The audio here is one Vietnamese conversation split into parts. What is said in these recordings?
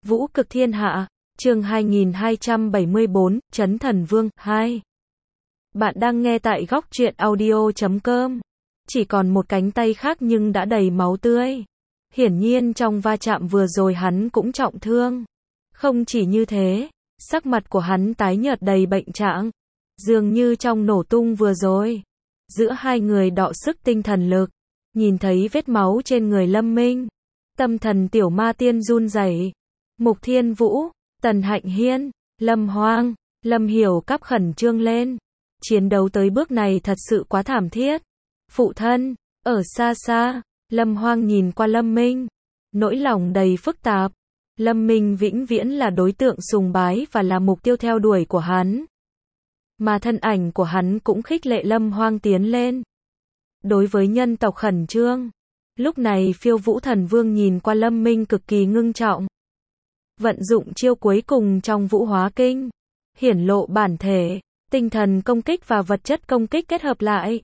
Vũ cực thiên hạ, chương 2274, Chấn Thần Vương, 2. Bạn đang nghe tại góc truyện audio.com. Chỉ còn một cánh tay khác nhưng đã đầy máu tươi. Hiển nhiên trong va chạm vừa rồi hắn cũng trọng thương. Không chỉ như thế, sắc mặt của hắn tái nhợt đầy bệnh trạng. Dường như trong nổ tung vừa rồi. Giữa hai người đọ sức tinh thần lực. Nhìn thấy vết máu trên người Lâm Minh. Tâm thần tiểu ma tiên run rẩy. Mục Thiên Vũ, Tần Hạnh Hiên, Lâm Hoang, Lâm Hiểu Cáp khẩn trương lên. Chiến đấu tới bước này thật sự quá thảm thiết. Phụ thân, ở xa xa, Lâm Hoang nhìn qua Lâm Minh. Nỗi lòng đầy phức tạp. Lâm Minh vĩnh viễn là đối tượng sùng bái và là mục tiêu theo đuổi của hắn. Mà thân ảnh của hắn cũng khích lệ Lâm Hoang tiến lên. Đối với nhân tộc khẩn trương. Lúc này Phiêu Vũ Thần Vương nhìn qua Lâm Minh cực kỳ ngưng trọng. Vận dụng chiêu cuối cùng trong Vũ Hóa Kinh. Hiển lộ bản thể, tinh thần công kích và vật chất công kích kết hợp lại.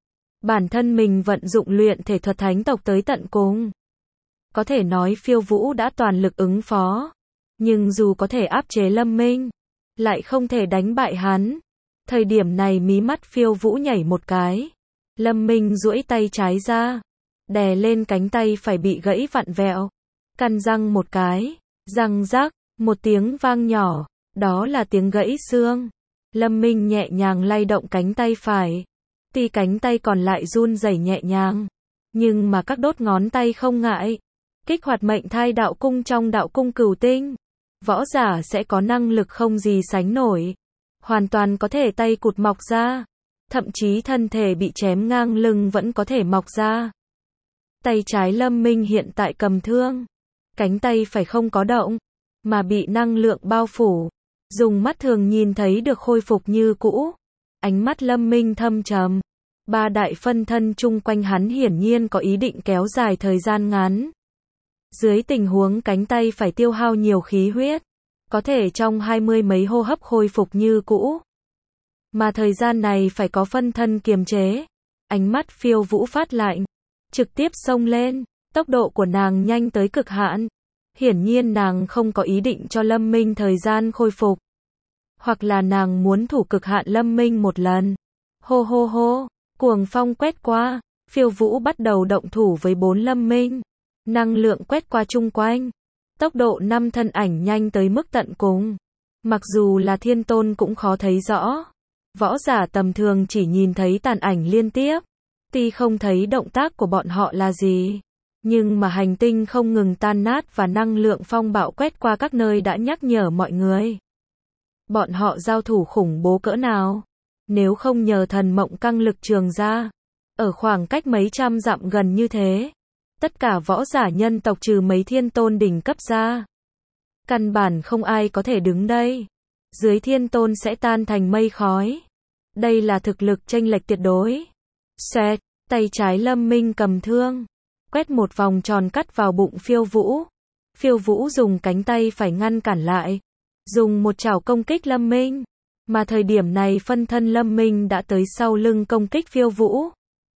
Bản thân mình vận dụng luyện thể thuật thánh tộc tới tận cùng. Có thể nói Phiêu Vũ đã toàn lực ứng phó. Nhưng dù có thể áp chế Lâm Minh, lại không thể đánh bại hắn. Thời điểm này mí mắt Phiêu Vũ nhảy một cái. Lâm Minh duỗi tay trái ra. Đè lên cánh tay phải bị gãy vặn vẹo. Căn răng một cái. Răng rắc, một tiếng vang nhỏ. Đó là tiếng gãy xương. Lâm Minh nhẹ nhàng lay động cánh tay phải. Tuy cánh tay còn lại run rẩy nhẹ nhàng. Nhưng mà các đốt ngón tay không ngại. Kích hoạt mệnh thai đạo cung trong đạo cung cửu tinh. Võ giả sẽ có năng lực không gì sánh nổi. Hoàn toàn có thể tay cụt mọc ra. Thậm chí thân thể bị chém ngang lưng vẫn có thể mọc ra. Tay trái Lâm Minh hiện tại cầm thương. Cánh tay phải không có động. Mà bị năng lượng bao phủ. Dùng mắt thường nhìn thấy được khôi phục như cũ. Ánh mắt Lâm Minh thâm trầm. Ba đại phân thân chung quanh hắn hiển nhiên có ý định kéo dài thời gian ngắn. Dưới tình huống cánh tay phải tiêu hao nhiều khí huyết. Có thể trong 20 mấy hô hấp khôi phục như cũ. Mà thời gian này phải có phân thân kiềm chế. Ánh mắt Phiêu Vũ phát lạnh. Trực tiếp xông lên. Tốc độ của nàng nhanh tới cực hạn. Hiển nhiên nàng không có ý định cho Lâm Minh thời gian khôi phục. Hoặc là nàng muốn thủ cực hạn Lâm Minh một lần. Hô hô hô. Cuồng phong quét qua. Phiêu Vũ bắt đầu động thủ với 4 Lâm Minh. Năng lượng quét qua chung quanh. Tốc độ 5 thân ảnh nhanh tới mức tận cùng. Mặc dù là thiên tôn cũng khó thấy rõ. Võ giả tầm thường chỉ nhìn thấy tàn ảnh liên tiếp. Tuy không thấy động tác của bọn họ là gì. Nhưng mà hành tinh không ngừng tan nát và năng lượng phong bạo quét qua các nơi đã nhắc nhở mọi người. Bọn họ giao thủ khủng bố cỡ nào. Nếu không nhờ thần mộng căng lực trường ra. Ở khoảng cách mấy trăm dặm gần như thế. Tất cả võ giả nhân tộc trừ mấy thiên tôn đỉnh cấp ra. Căn bản không ai có thể đứng đây. Dưới thiên tôn sẽ tan thành mây khói. Đây là thực lực chênh lệch tuyệt đối. Xoẹt, tay trái Lâm Minh cầm thương. Quét một vòng tròn cắt vào bụng Phiêu Vũ. Phiêu Vũ dùng cánh tay phải ngăn cản lại. Dùng một chảo công kích Lâm Minh. Mà thời điểm này phân thân Lâm Minh đã tới sau lưng công kích Phiêu Vũ.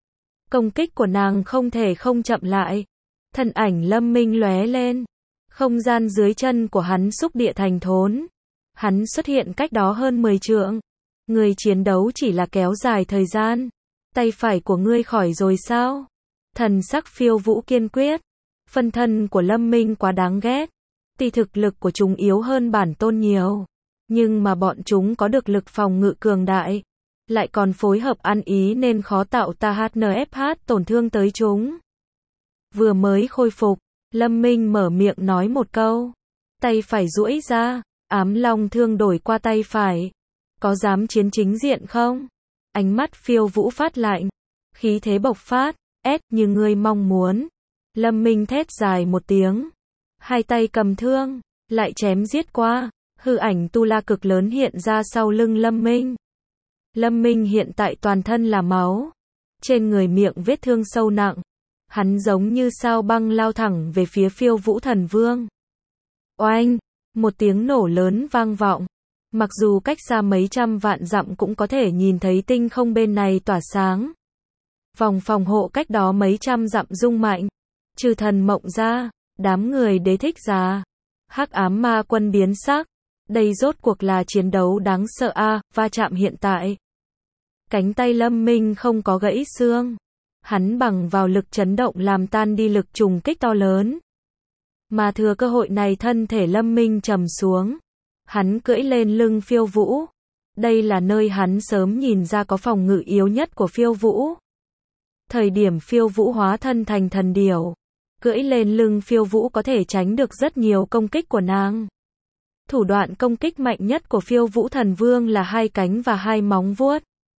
Công kích của nàng không thể không chậm lại. Thân ảnh Lâm Minh lóe lên. Không gian dưới chân của hắn xúc địa thành thốn. Hắn xuất hiện cách đó hơn 10 trượng. Người chiến đấu chỉ là kéo dài thời gian. Tay phải của ngươi khỏi rồi sao? Thần sắc Phiêu Vũ kiên quyết. Phân thân của Lâm Minh quá đáng ghét. Tuy thực lực của chúng yếu hơn bản tôn nhiều. Nhưng mà bọn chúng có được lực phòng ngự cường đại. Lại còn phối hợp ăn ý nên khó tạo THNFH tổn thương tới chúng. Vừa mới khôi phục, Lâm Minh mở miệng nói một câu. Tay phải duỗi ra, ám long thương đổi qua tay phải. Có dám chiến chính diện không? Ánh mắt Phiêu Vũ phát lạnh. Khí thế bộc phát, như ngươi mong muốn. Lâm Minh thét dài một tiếng. Hai tay cầm thương, lại chém giết qua. Hư ảnh tu la cực lớn hiện ra sau lưng Lâm Minh. Lâm Minh hiện tại toàn thân là máu. Trên người miệng vết thương sâu nặng. Hắn giống như sao băng lao thẳng về phía Phiêu Vũ Thần Vương. Oanh! Một tiếng nổ lớn vang vọng. Mặc dù cách xa mấy trăm vạn dặm cũng có thể nhìn thấy tinh không bên này tỏa sáng. Vòng phòng hộ cách đó mấy trăm dặm rung mạnh. Trừ thần mộng ra, đám người đế thích già. Hắc ám ma quân biến sắc. Đây rốt cuộc là chiến đấu đáng sợ a, va chạm hiện tại. Cánh tay Lâm Minh không có gãy xương. Hắn bằng vào lực chấn động làm tan đi lực trùng kích to lớn. Mà thừa cơ hội này thân thể Lâm Minh trầm xuống. Hắn cưỡi lên lưng Phiêu Vũ. Đây là nơi hắn sớm nhìn ra có phòng ngự yếu nhất của Phiêu Vũ. Thời điểm Phiêu Vũ hóa thân thành thần điểu, cưỡi lên lưng Phiêu Vũ có thể tránh được rất nhiều công kích của nàng. Thủ đoạn công kích mạnh nhất của Phiêu Vũ Thần Vương là hai cánh và hai móng vuốt.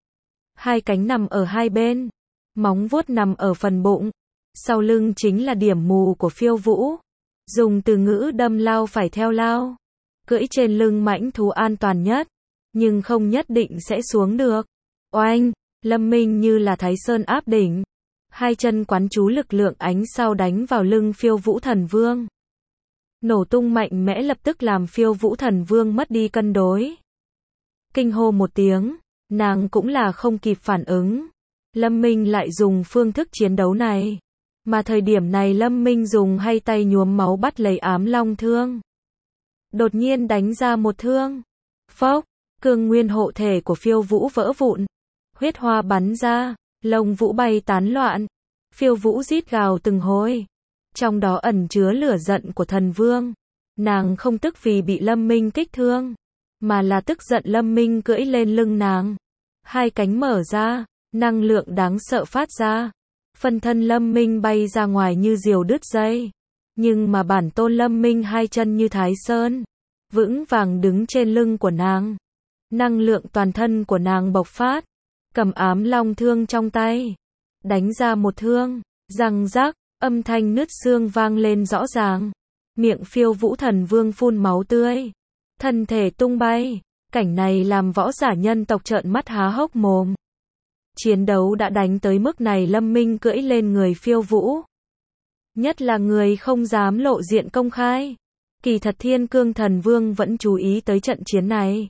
Hai cánh nằm ở hai bên, móng vuốt nằm ở phần bụng. Sau lưng chính là điểm mù của Phiêu Vũ. Dùng từ ngữ đâm lao phải theo lao. Cưỡi trên lưng mãnh thú an toàn nhất, nhưng không nhất định sẽ xuống được. Oanh, Lâm Minh như là Thái Sơn áp đỉnh. Hai chân quán chú lực lượng ánh sao đánh vào lưng Phiêu Vũ Thần Vương. Nổ tung mạnh mẽ lập tức làm Phiêu Vũ Thần Vương mất đi cân đối. Kinh hô một tiếng, nàng cũng là không kịp phản ứng. Lâm Minh lại dùng phương thức chiến đấu này. Mà thời điểm này Lâm Minh dùng hai tay nhuốm máu bắt lấy ám long thương. Đột nhiên đánh ra một thương. Phốc, cương nguyên hộ thể của Phiêu Vũ vỡ vụn. Huyết hoa bắn ra, lông vũ bay tán loạn. Phiêu Vũ rít gào từng hồi. Trong đó ẩn chứa lửa giận của thần vương. Nàng không tức vì bị Lâm Minh kích thương, mà là tức giận Lâm Minh cưỡi lên lưng nàng. Hai cánh mở ra, năng lượng đáng sợ phát ra. Phân thân Lâm Minh bay ra ngoài như diều đứt dây. Nhưng mà bản tôn Lâm Minh hai chân như Thái Sơn, vững vàng đứng trên lưng của nàng. Năng lượng toàn thân của nàng bộc phát. Cầm ám long thương trong tay, đánh ra một thương, răng rắc, âm thanh nứt xương vang lên rõ ràng. Miệng Phiêu Vũ Thần Vương phun máu tươi, thân thể tung bay. Cảnh này làm võ giả nhân tộc trợn mắt há hốc mồm. Chiến đấu đã đánh tới mức này Lâm Minh cưỡi lên người Phiêu Vũ. Nhất là người không dám lộ diện công khai. Kỳ thật Thiên Cương Thần Vương vẫn chú ý tới trận chiến này.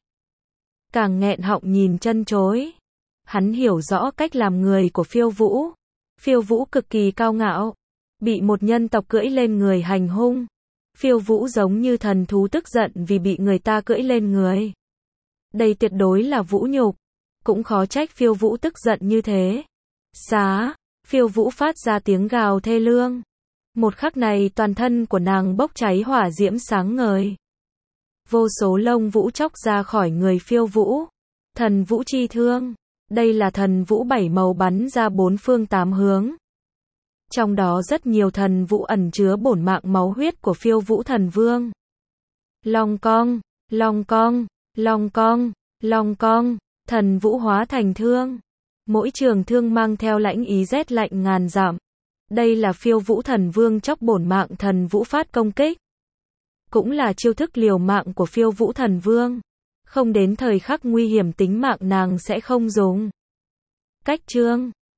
Càng nghẹn họng nhìn chân chối. Hắn hiểu rõ cách làm người của Phiêu Vũ. Phiêu Vũ cực kỳ cao ngạo. Bị một nhân tộc cưỡi lên người hành hung. Phiêu Vũ giống như thần thú tức giận vì bị người ta cưỡi lên người. Đây tuyệt đối là vũ nhục. Cũng khó trách Phiêu Vũ tức giận như thế. Xá, Phiêu Vũ phát ra tiếng gào thê lương. Một khắc này toàn thân của nàng bốc cháy hỏa diễm sáng ngời. Vô số lông vũ chóc ra khỏi người Phiêu Vũ. Thần vũ chi thương. Đây là thần vũ 7 màu bắn ra bốn phương tám hướng. Trong đó rất nhiều thần vũ ẩn chứa bổn mạng máu huyết của Phiêu Vũ Thần Vương. Long cong, long cong, long cong, long cong, thần vũ hóa thành thương. Mỗi trường thương mang theo lãnh ý rét lạnh ngàn dặm. Đây là Phiêu Vũ Thần Vương chóc bổn mạng thần vũ phát công kích. Cũng là chiêu thức liều mạng của Phiêu Vũ Thần Vương. Không đến thời khắc nguy hiểm tính mạng nàng sẽ không dùng. Cách chương